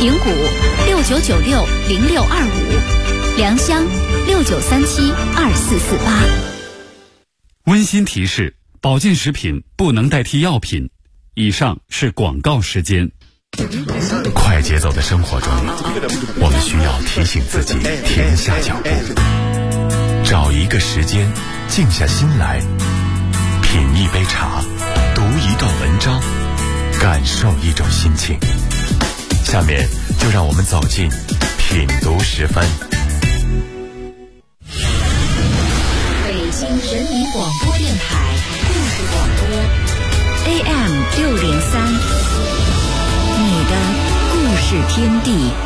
平谷69960625，良乡69372448。 温馨提示：保健食品不能代替药品。以上是广告时间。 快节奏的生活中，我们需要提醒自己停下脚步，找一个时间静下心来，品一杯茶，读一段文章，感受一种心情。下面就让我们走进品读时分。 北京人民广播电台故事广播 AM603，你的故事天地。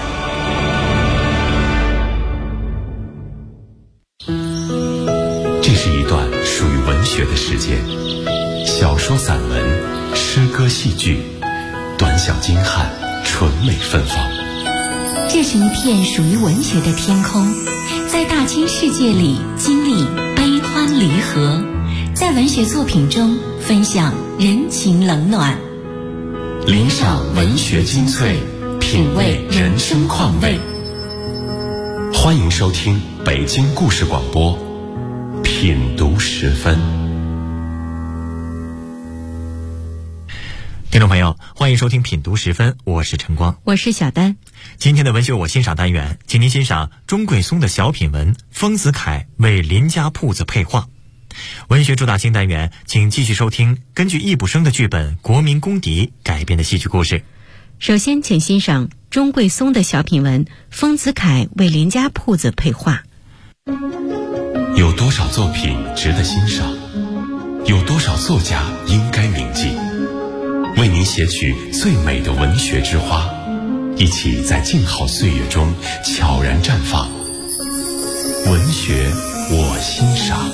这是一段属于文学的时间，小说、散文、诗歌、戏剧，短小精悍，纯美芬芳。 这是一片属于文学的天空，在大千世界里经历悲欢离合，在文学作品中分享人情冷暖， 领赏文学精粹，品味人生况味。欢迎收听北京故事广播品读时分。 听众朋友，欢迎收听品读时分，我是晨光， 我是小丹。 今天的文学我欣赏单元，请您欣赏钟贵松的小品文《丰子恺为林家铺子配画》。文学主打新单元，请继续收听根据易卜生的剧本《国民公敌》改编的戏剧故事。 首先请欣赏钟贵松的小品文《丰子恺为林家铺子配画》。 有多少作品值得欣赏？有多少作家应该铭记？为您写取最美的文学之花，一起在静好岁月中悄然绽放。文学我欣赏。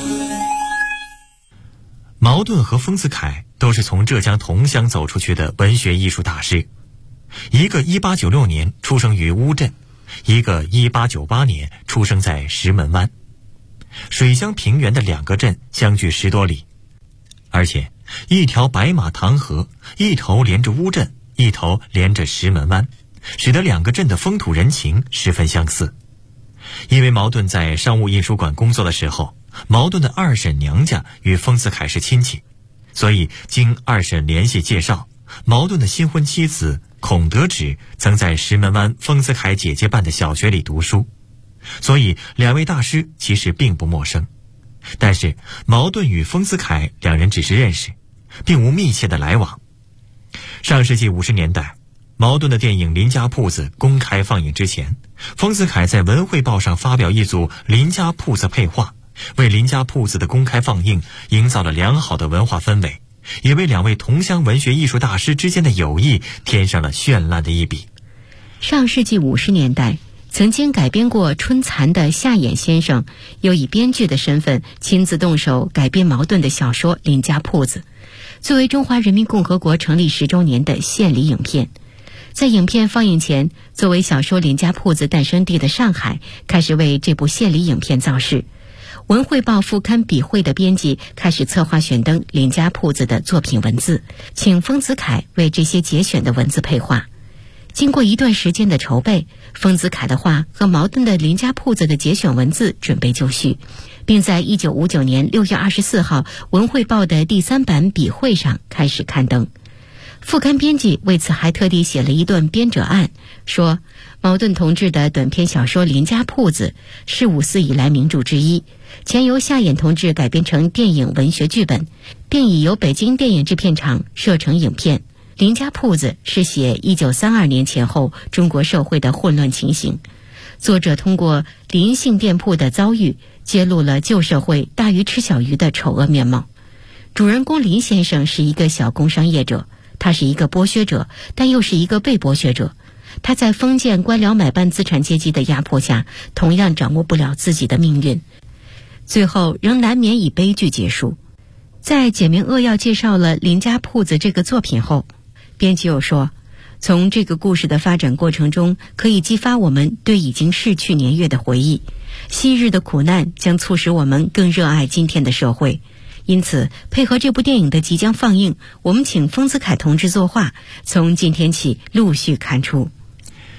茅盾和丰子恺都是从浙江桐乡走出去的文学艺术大师，一个1896年出生于乌镇，一个1898年出生在石门湾。水乡平原的两个镇相距10多里，而且一条白马塘河一头连着乌镇，一头连着石门湾，使得两个镇的风土人情十分相似。因为茅盾在商务印书馆工作的时候，茅盾的二婶娘家与丰子恺是亲戚，所以经二婶联系介绍，茅盾的新婚妻子孔德芷曾在石门湾丰子恺姐姐办的小学里读书，所以两位大师其实并不陌生。但是茅盾与丰子恺两人只是认识，并无密切的来往。上世纪50年代，茅盾的电影《林家铺子》公开放映之前，丰子恺在文汇报上发表一组林家铺子配画，为林家铺子的公开放映营造了良好的文化氛围，也为两位同乡文学艺术大师之间的友谊添上了绚烂的一笔。 上世纪50年代，曾经改编过《春蚕》的夏衍先生，又以编剧的身份亲自动手改编茅盾的小说《林家铺子》，作为中华人民共和国成立10周年的献礼影片。在影片放映前，作为小说《林家铺子》诞生地的上海开始为这部献礼影片造势。文汇报副刊笔会的编辑开始策划选登林家铺子的作品文字，请丰子恺为这些节选的文字配画。经过一段时间的筹备，丰子恺的画和茅盾的林家铺子的节选文字准备就绪，并在1959年6月24号文汇报的第3版笔会上开始刊登。副刊编辑为此还特地写了一段编者案，说茅盾同志的短篇小说《林家铺子》是5四以来名著之一，前由夏衍同志改编成电影文学剧本，并已由北京电影制片厂摄成影片。林家铺子是写1932年前后中国社会的混乱情形，作者通过林姓店铺的遭遇，揭露了旧社会大鱼吃小鱼的丑恶面貌。主人公林先生是一个小工商业者，他是一个剥削者，但又是一个被剥削者。他在封建官僚买办资产阶级的压迫下，同样掌握不了自己的命运，最后仍难免以悲剧结束。在简明扼要介绍了林家铺子这个作品后，编辑又说，从这个故事的发展过程中，可以激发我们对已经逝去年月的回忆，昔日的苦难将促使我们更热爱今天的社会。因此配合这部电影的即将放映，我们请丰子恺同志作画，从今天起陆续刊出。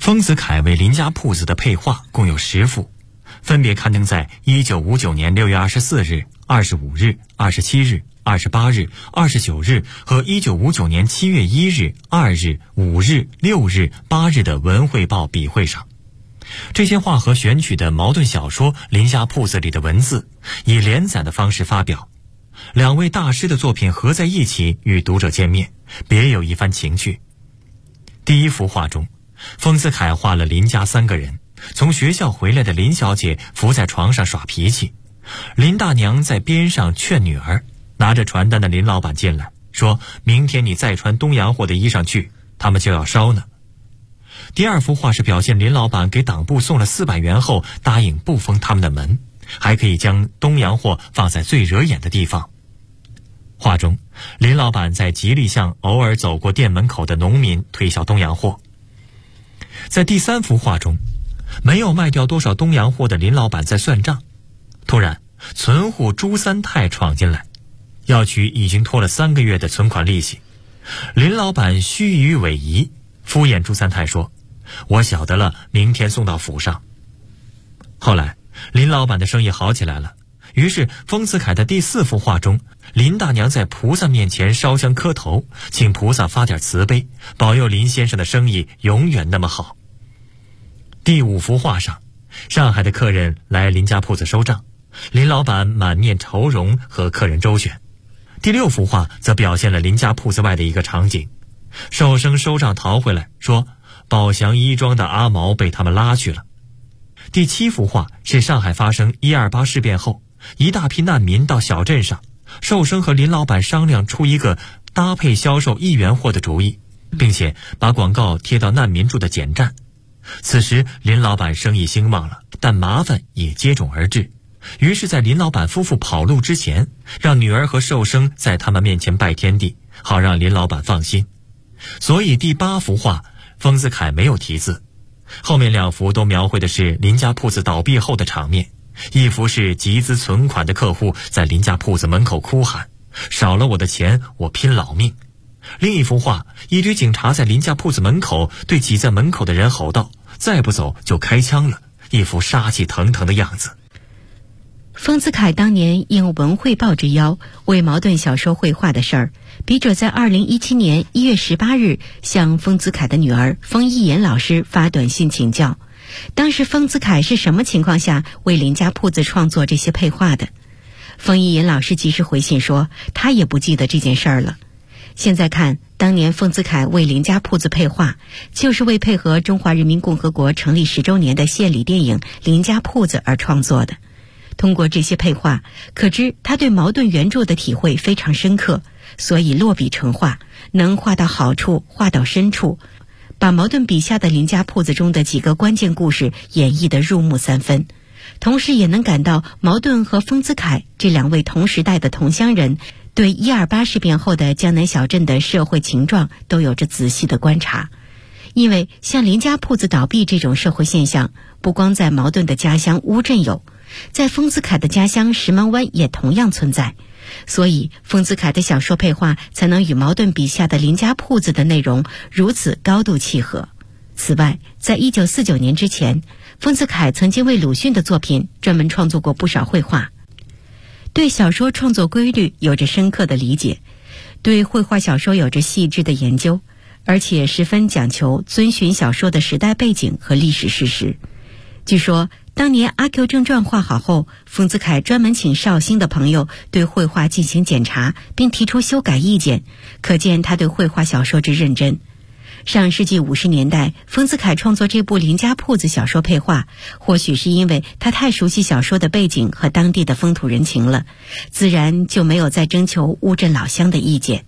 丰子恺为林家铺子的配画共有10幅，分别刊登在1959年6月24日、25日、27日、28日、29日和1959年7月1日、2日、5日、6日、8日的文汇报笔会上。这些画和选取的矛盾小说《林家铺子》里的文字，以连载的方式发表。两位大师的作品合在一起与读者见面，别有一番情趣。第一幅画中，丰子恺画了林家3个人，从学校回来的林小姐伏在床上耍脾气，林大娘在边上劝女儿，拿着传单的林老板进来，说明天你再穿东洋货的衣裳去，他们就要烧呢。第二幅画是表现林老板给党部送了400元后，答应不封他们的门，还可以将东洋货放在最惹眼的地方。画中，林老板在吉利巷偶尔走过店门口的农民推销东洋货。在第3幅画中，没有卖掉多少东洋货的林老板在算账，突然存户朱三太闯进来，要取已经拖了3个月的存款利息。林老板虚与委蛇，敷衍朱三太说，我晓得了，明天送到府上。后来林老板的生意好起来了，于是丰子恺的第4幅画中，林大娘在菩萨面前烧香磕头，请菩萨发点慈悲，保佑林先生的生意永远那么好。第5幅画上，上海的客人来林家铺子收账，林老板满面愁容和客人周旋。第6幅画则表现了林家铺子外的一个场景，寿生收账逃回来，说宝祥衣庄的阿毛被他们拉去了。第7幅画是上海发生128事变后，一大批难民到小镇上，寿生和林老板商量出一个搭配销售1元货的主意，并且把广告贴到难民住的简站。此时林老板生意兴旺了，但麻烦也接踵而至，于是在林老板夫妇跑路之前，让女儿和寿生在他们面前拜天地，好让林老板放心。所以第8幅画丰子恺没有题字，后面2幅都描绘的是林家铺子倒闭后的场面。一幅是集资存款的客户在林家铺子门口哭喊，少了我的钱我拼老命。另一幅画，一堆警察在林家铺子门口对挤在门口的人吼道，再不走就开枪了，一副杀气腾腾的样子。 丰子恺当年应文汇报之邀为矛盾小说绘画的事儿，笔者在2017年1月18日向丰子恺的女儿丰一妍老师发短信请教，当时丰子恺是什么情况下为林家铺子创作这些配画的？丰一妍老师及时回信说，他也不记得这件事儿了。现在看，当年丰子恺为林家铺子配画，就是为配合中华人民共和国成立10周年的献礼电影《林家铺子》而创作的。通过这些配画，可知他对矛盾原著的体会非常深刻，所以落笔成画，能画到好处，画到深处，把矛盾笔下的林家铺子中的几个关键故事演绎得入木3分，同时也能感到矛盾和丰子恺这2位同时代的同乡人对128事变后的江南小镇的社会情状都有着仔细的观察。因为像林家铺子倒闭这种社会现象，不光在矛盾的家乡乌镇有，在丰子恺的家乡石门湾也同样存在，所以丰子恺的小说配画才能与矛盾笔下的林家铺子的内容如此高度契合。此外，在1949年之前，丰子恺曾经为鲁迅的作品专门创作过不少绘画，对小说创作规律有着深刻的理解，对绘画小说有着细致的研究，而且十分讲求遵循小说的时代背景和历史事实。据说当年《阿 Q 正传》画好后，丰子恺专门请绍兴的朋友对绘画进行检查，并提出修改意见，可见他对绘画小说之认真。上世纪50年代，丰子恺创作这部《林家铺子》小说配画，或许是因为他太熟悉小说的背景和当地的风土人情了，自然就没有再征求乌镇老乡的意见。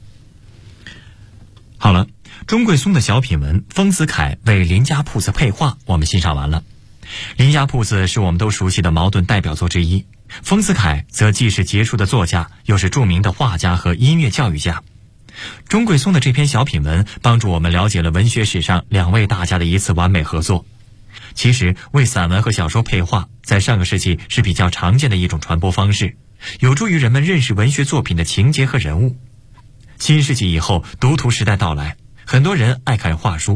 好了，钟桂松的小品文《丰子恺为林家铺子配画》我们欣赏完了。林家铺子是我们都熟悉的矛盾代表作之一，丰子恺则既是杰出的作家，又是著名的画家和音乐教育家。钟桂松的这篇小品文帮助我们了解了文学史上2位大家的一次完美合作。其实为散文和小说配画在上个世纪是比较常见的一种传播方式，有助于人们认识文学作品的情节和人物。新世纪以后，读图时代到来，很多人爱看画书，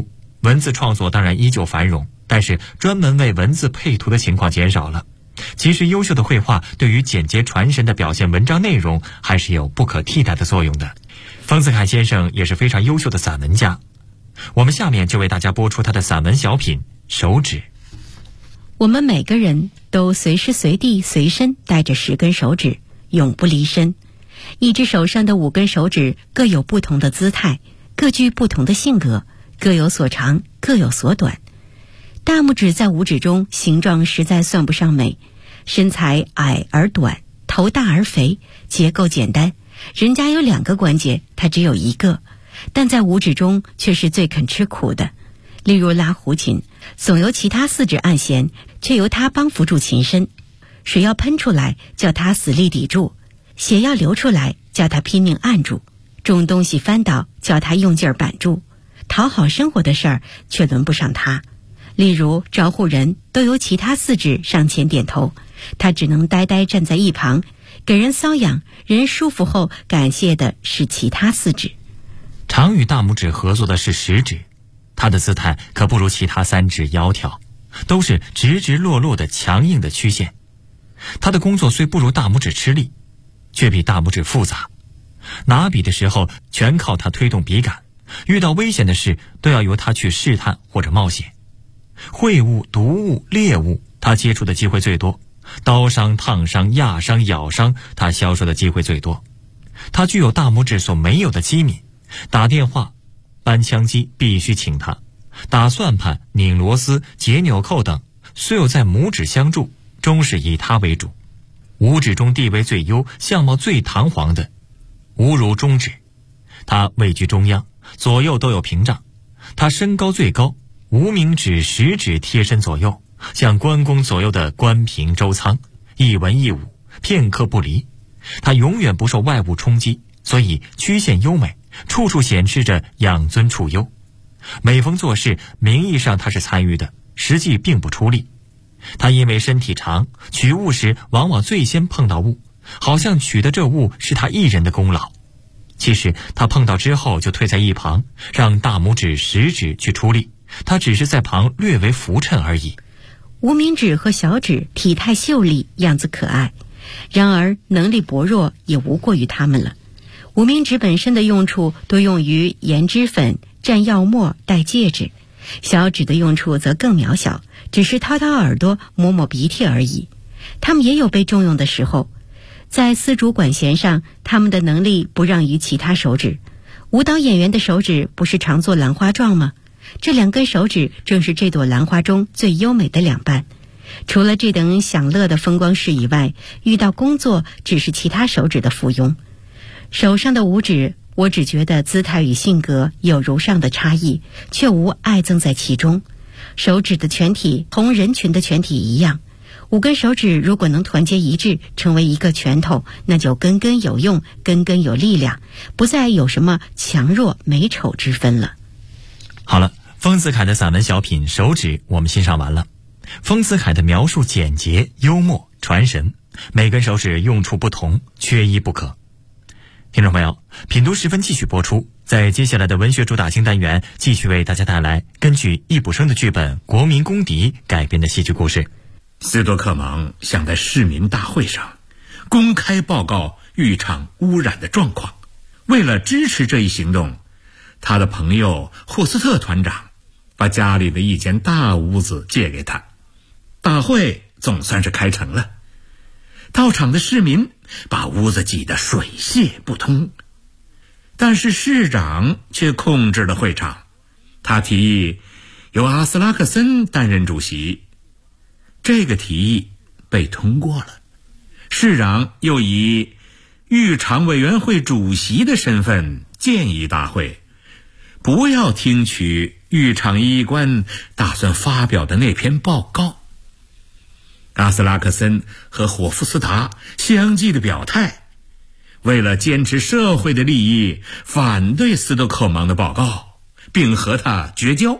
文字创作当然依旧繁荣，但是专门为文字配图的情况减少了。其实优秀的绘画对于简洁传神的表现文章内容还是有不可替代的作用的。丰子恺先生也是非常优秀的散文家，我们下面就为大家播出他的散文小品《手指》。 我们每个人都随时随地随身带着10根手指，永不离身。一只手上的5根手指各有不同的姿态，各具不同的性格，各有所长，各有所短。大拇指在5指中形状实在算不上美，身材矮而短，头大而肥，结构简单。人家有2个关节，他只有1个，但在5指中却是最肯吃苦的。例如拉胡琴，总由其他4指按弦，却由他帮扶住琴身；水要喷出来，叫他死力抵住；血要流出来，叫他拼命按住；重东西翻倒，叫他用劲儿板住。讨好生活的事儿却轮不上他。例如招呼人都由其他4指上前点头，他只能呆呆站在一旁，给人搔痒，人舒服后感谢的是其他4指。 常与大拇指合作的是食指，他的姿态可不如其他3指窈窕，都是直直落落的强硬的曲线。他的工作虽不如大拇指吃力，却比大拇指复杂。拿笔的时候全靠他推动笔杆，遇到危险的事都要由他去试探或者冒险。秽物、毒物、猎物，他接触的机会最多；刀伤、烫伤、压伤、咬伤，他销售的机会最多。他具有大拇指所没有的机敏，打电话、搬枪机必须请他，打算盘、拧螺丝、解纽扣等，虽有在拇指相助，终是以他为主。5指中地位最优、相貌最堂皇的，无如中指。他位居中央，左右都有屏障。他身高最高，无名指、食指贴身左右，像关公左右的关平、周仓，一文一武，片刻不离。他永远不受外物冲击，所以曲线优美，处处显示着养尊处优。每逢做事，名义上他是参与的，实际并不出力。他因为身体长，取物时往往最先碰到物，好像取的这物是他一人的功劳。其实他碰到之后就退在一旁，让大拇指、食指去出力，他只是在旁略为扶衬而已。 无名指和小指体态秀丽，样子可爱，然而能力薄弱也无过于他们了。无名指本身的用处多用于研脂粉、蘸药末、戴戒指，小指的用处则更渺小，只是掏掏耳朵、抹抹鼻涕而已。他们也有被重用的时候，在丝竹管弦上，他们的能力不让于其他手指。舞蹈演员的手指不是常做兰花状吗？这2根手指正是这朵兰花中最优美的2瓣。除了这等享乐的风光事以外，遇到工作只是其他手指的附庸。手上的5指，我只觉得姿态与性格有如上的差异，却无爱憎在其中。手指的全体同人群的全体一样，5根手指如果能团结一致，成为一个拳头，那就根根有用，根根有力量，不再有什么强弱美丑之分了。 好了，丰子恺的散文小品《手指》我们欣赏完了。丰子恺的描述简洁、幽默、传神，每根手指用处不同，缺一不可。听众朋友，品读10分继续播出，在接下来的文学主打星单元，继续为大家带来根据易卜生的剧本《国民公敌》改编的戏剧故事。 斯多克芒想在市民大会上公开报告浴场污染的状况。为了支持这一行动，他的朋友霍斯特团长把家里的一间大屋子借给他。大会总算是开成了，到场的市民把屋子挤得水泄不通，但是市长却控制了会场。他提议由阿斯拉克森担任主席，这个提议被通过了。市长又以浴场委员会主席的身份建议大会不要听取浴场医官打算发表的那篇报告。阿斯拉克森和霍夫斯塔相继的表态，为了坚持社会的利益，反对斯多克芒的报告，并和他绝交。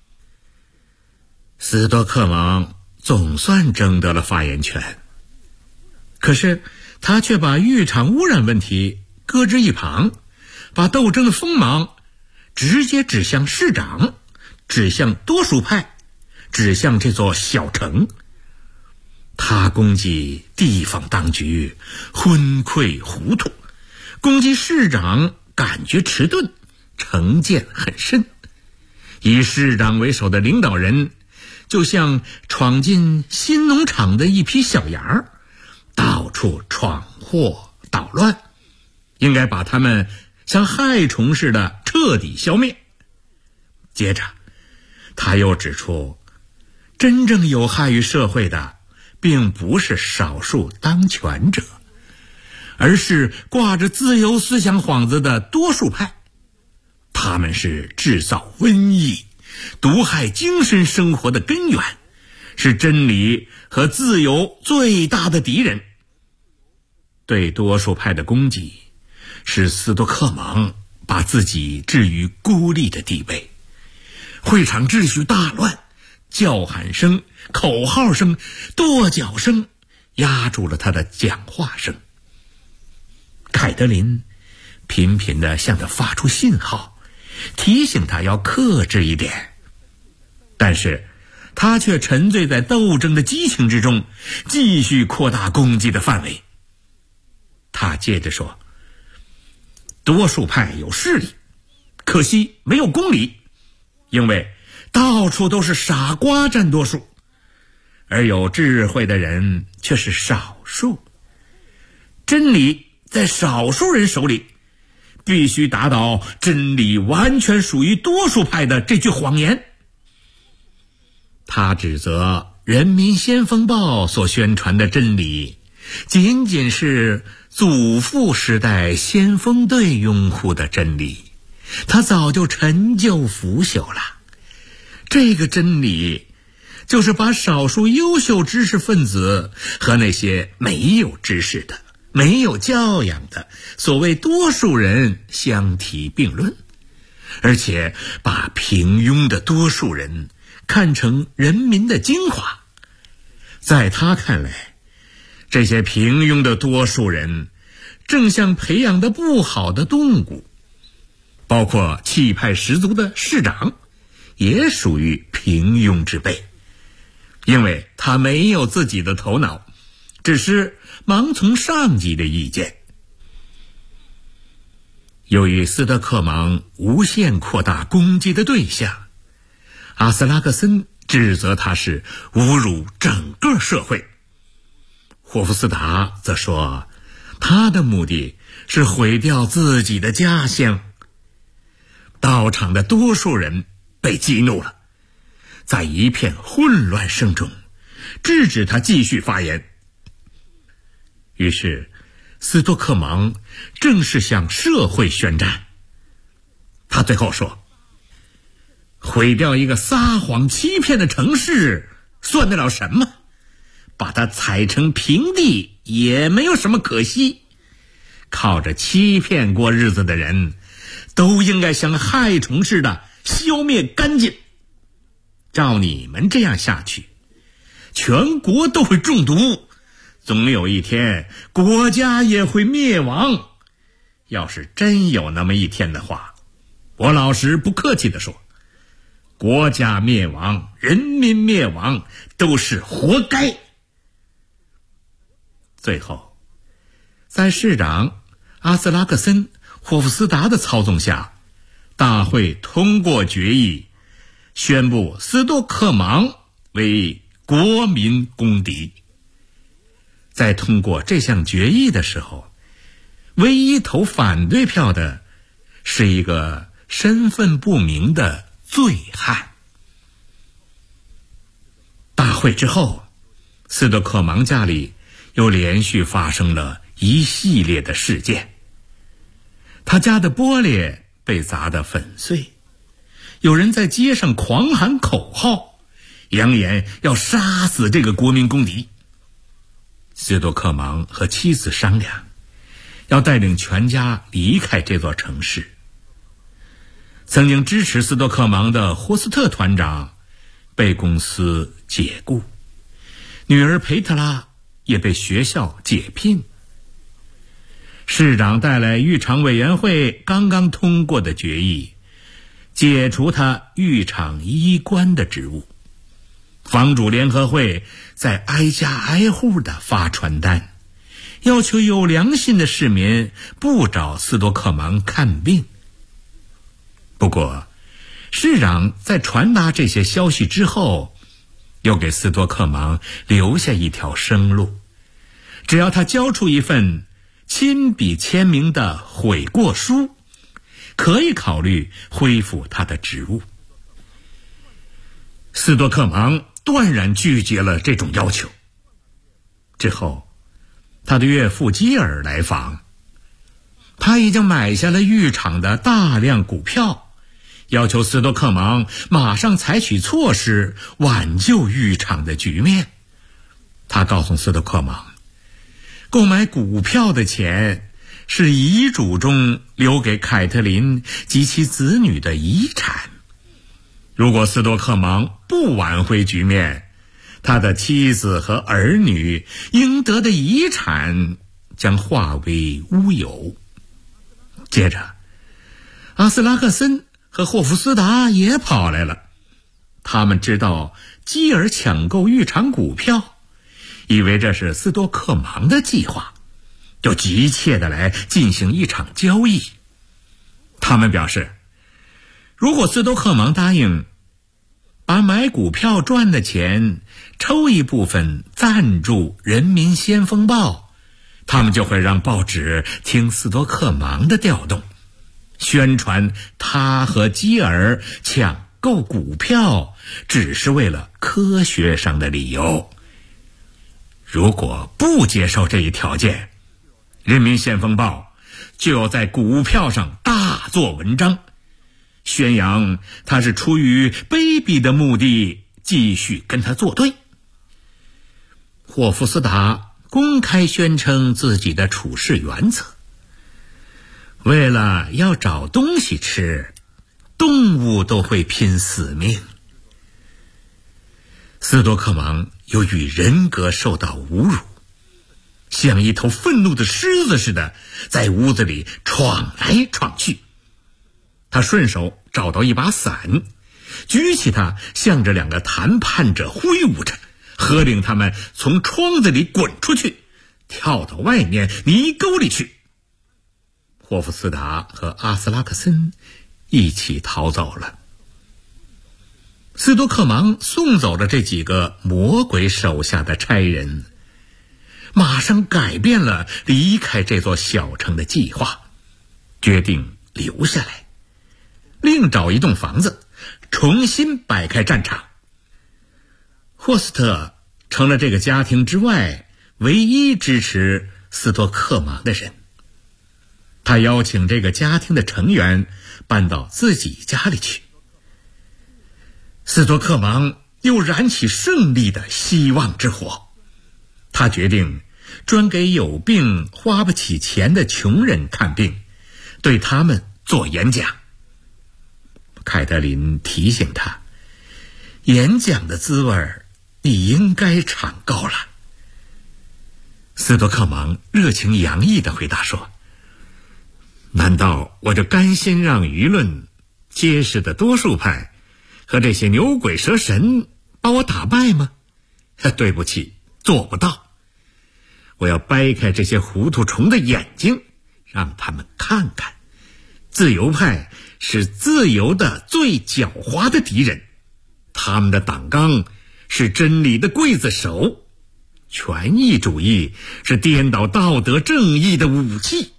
斯多克芒总算争得了发言权，可是他却把浴场污染问题搁置一旁，把斗争的锋芒直接指向市长， 指向多数派，指向这座小城。他攻击地方当局昏聩糊涂，攻击市长感觉迟钝，成见很深。以市长为首的领导人就像闯进新农场的一批小羊，到处闯祸捣乱，应该把他们像害虫似的彻底消灭。接着他又指出，真正有害于社会的并不是少数当权者，而是挂着自由思想幌子的多数派。他们是制造瘟疫、毒害精神生活的根源，是真理和自由最大的敌人。对多数派的攻击使斯多克芒把自己置于孤立的地位，会场秩序大乱，叫喊声、口号声、跺脚声压住了他的讲话声。凯德琳频频地向他发出信号，提醒他要克制一点，但是他却沉醉在斗争的激情之中，继续扩大攻击的范围。他接着说，多数派有势力，可惜没有公理，因为到处都是傻瓜占多数，而有智慧的人却是少数。真理在少数人手里，必须打倒真理完全属于多数派的这句谎言。他指责《人民先锋报》所宣传的真理仅仅是祖父时代先锋队拥护的真理，他早就陈旧腐朽了。这个真理就是把少数优秀知识分子和那些没有知识的、没有教养的所谓多数人相提并论，而且把平庸的多数人看成人民的精华。在他看来，这些平庸的多数人正像培养的不好的动物，包括气派十足的市长也属于平庸之辈，因为他没有自己的头脑，只是盲从上级的意见。由于斯德克芒无限扩大攻击的对象，阿斯拉克森指责他是侮辱整个社会，霍夫斯达则说他的目的是毁掉自己的家乡。到场的多数人被激怒了，在一片混乱声中制止他继续发言。于是斯多克芒正式向社会宣战。他最后说，毁掉一个撒谎欺骗的城市算得了什么？把它踩成平地也没有什么可惜。靠着欺骗过日子的人都应该像害虫似的消灭干净。照你们这样下去，全国都会中毒，总有一天国家也会灭亡。要是真有那么一天的话，我老实不客气地说，国家灭亡、人民灭亡都是活该。最后，在市长阿斯拉克森、霍夫斯达的操纵下，大会通过决议，宣布斯多克芒为国民公敌。在通过这项决议的时候，唯一投反对票的是一个身份不明的醉汉。大会之后，斯多克芒家里又连续发生了一系列的事件。他家的玻璃被砸得粉碎，有人在街上狂喊口号，扬言要杀死这个国民公敌。斯多克芒和妻子商量，要带领全家离开这座城市。曾经支持斯多克芒的霍斯特团长被公司解雇，女儿培特拉也被学校解聘。市长带来预尝委员会刚刚通过的决议， 解除他浴场医官的职务。房主联合会在挨家挨户地发传单，要求有良心的市民不找斯多克芒看病。不过市长在传达这些消息之后，又给斯多克芒留下一条生路，只要他交出一份亲笔签名的悔过书，可以考虑恢复他的职务。斯多克芒断然拒绝了这种要求。之后他的岳父基尔来访，他已经买下了浴场的大量股票，要求斯多克芒马上采取措施挽救浴场的局面。他告诉斯多克芒，购买股票的钱是遗嘱中留给凯特琳及其子女的遗产。如果斯多克芒不挽回局面，他的妻子和儿女应得的遗产将化为乌有。接着阿斯拉克森和霍夫斯达也跑来了，他们知道基尔抢购浴场股票，以为这是斯多克芒的计划，就急切地来进行一场交易。他们表示，如果斯多克芒答应把买股票赚的钱抽一部分赞助《人民先锋报》，他们就会让报纸听斯多克芒的调动，宣传他和基尔抢购股票只是为了科学上的理由。如果不接受这一条件，《人民先锋报》就要在股票上大做文章，宣扬他是出于卑鄙的目的继续跟他作对。霍夫斯达公开宣称自己的处事原则，为了要找东西吃，动物都会拼死命。斯多克芒由于人格受到侮辱，像一头愤怒的狮子似的在屋子里闯来闯去。他顺手找到一把伞，举起它向着两个谈判者挥舞着，喝令他们从窗子里滚出去，跳到外面泥沟里去。霍夫斯达和阿斯拉克森一起逃走了。斯多克芒送走了这几个魔鬼手下的差人，马上改变了离开这座小城的计划，决定留下来，另找一栋房子，重新摆开战场。霍斯特成了这个家庭之外唯一支持斯多克芒的人。他邀请这个家庭的成员搬到自己家里去。斯多克芒又燃起胜利的希望之火，他决定专给有病花不起钱的穷人看病，对他们做演讲。凯特琳提醒他，演讲的滋味你应该尝够了。斯多克芒热情洋溢地回答说，难道我就甘心让舆论、结实的多数派和这些牛鬼蛇神把我打败吗？对不起，做不到。我要掰开这些糊涂虫的眼睛，让他们看看，自由派是自由的最狡猾的敌人，他们的党纲是真理的刽子手，权益主义是颠倒道德正义的武器。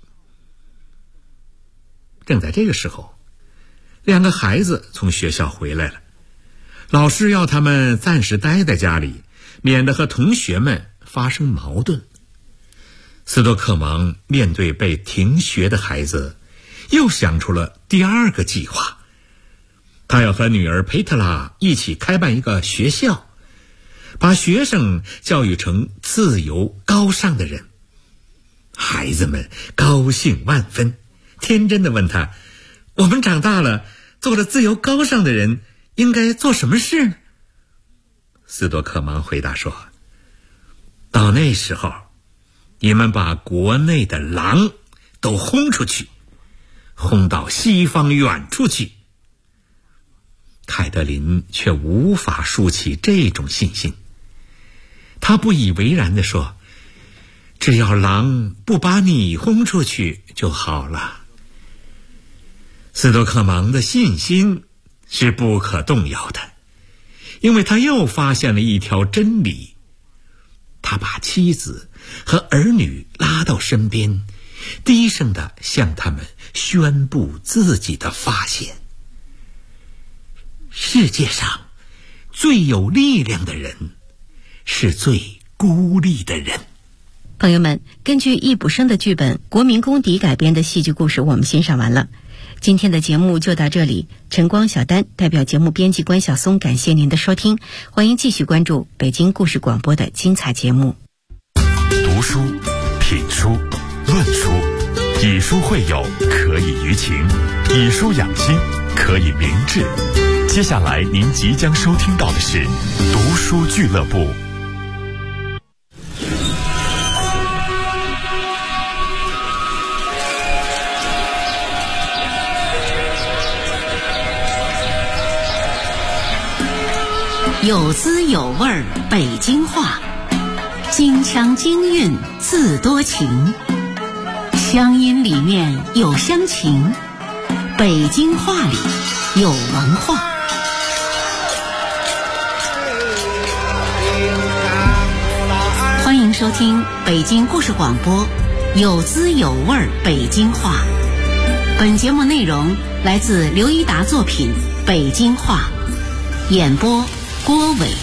正在这个时候，两个孩子从学校回来了，老师要他们暂时待在家里，免得和同学们发生矛盾。斯多克芒面对被停学的孩子，又想出了第二个计划。他要和女儿佩特拉一起开办一个学校，把学生教育成自由高尚的人。孩子们高兴万分，天真地问他，我们长大了，做了自由高尚的人，应该做什么事呢？斯多克芒回答说，到那时候，你们把国内的狼都轰出去，轰到西方远处去， 凯德琳却无法竖起这种信心。他不以为然地说，只要狼不把你轰出去就好了。斯多克芒的信心是不可动摇的，因为他又发现了一条真理。他把妻子和儿女拉到身边，低声地向他们宣布自己的发现。世界上最有力量的人是最孤立的人。 朋友们，根据易卜生的剧本《国民公敌》改编的戏剧故事我们欣赏完了。今天的节目就到这里，晨光小丹代表节目编辑关晓松感谢您的收听，欢迎继续关注北京故事广播的精彩节目。 读书、品书、论书，以书会友可以娱情，以书养心可以明志。接下来您即将收听到的是读书俱乐部。 有滋有味儿北京话，京腔京韵自多情，乡音里面有乡情，北京话里有文化。欢迎收听北京故事广播有滋有味儿北京话。本节目内容来自刘一达作品《北京话》，演播郭伟。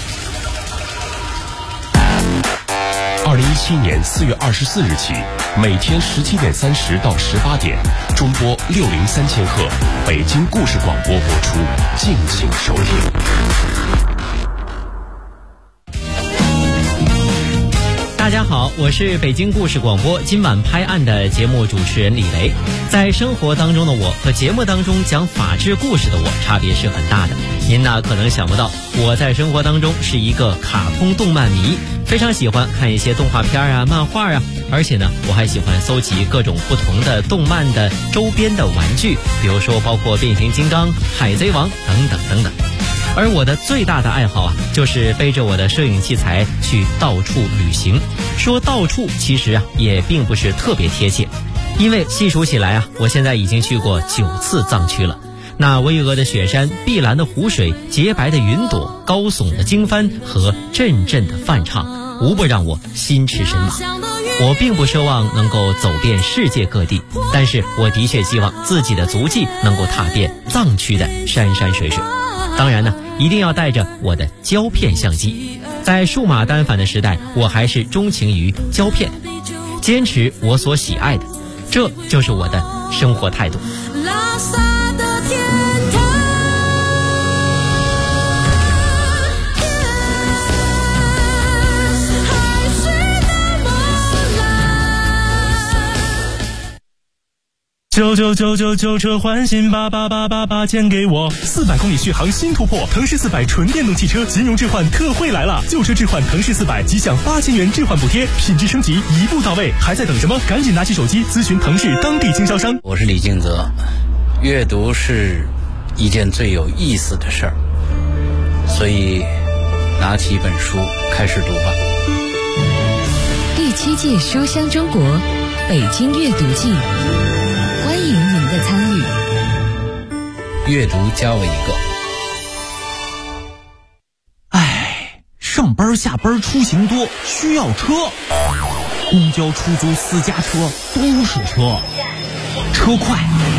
2017年4月24日起，每天17点30到18点，中波603千赫，北京故事广播播出，敬请收听。 大家好，我是北京故事广播今晚拍案的节目主持人李雷。在生活当中的我和节目当中讲法治故事的我差别是很大的。您呢可能想不到，我在生活当中是一个卡通动漫迷，非常喜欢看一些动画片啊、漫画啊，而且呢我还喜欢搜集各种不同的动漫的周边的玩具，比如说包括变形金刚、海贼王等等等等。而我的最大的爱好啊，就是背着我的摄影器材去到处旅行。说到处其实啊也并不是特别贴切，因为细数起来啊，我现在已经去过9次藏区了。那巍峨的雪山、碧蓝的湖水、洁白的云朵、高耸的经幡和阵阵的梵唱，无不让我心驰神往。我并不奢望能够走遍世界各地，但是我的确希望自己的足迹能够踏遍藏区的山山水水。当然呢，一定要带着我的胶片相机。在数码单反的时代，我还是钟情于胶片，坚持我所喜爱的，这就是我的生活态度。 拉萨的天堂，海水那么蓝。 9车换新88888钱给我，400公里续航新突破，腾势400纯电动汽车金融置换特惠来了，旧车置换腾势400即享8000元置换补贴，品质升级一步到位，还在等什么？赶紧拿起手机咨询腾势当地经销商。 我是李敬泽，阅读是一件最有意思的事儿，所以拿起一本书开始读吧。 第7届书香中国北京阅读季，欢迎您的参与。 阅读加我一个。 上班下班出行多，需要车，公交、出租、私家车都是车，车快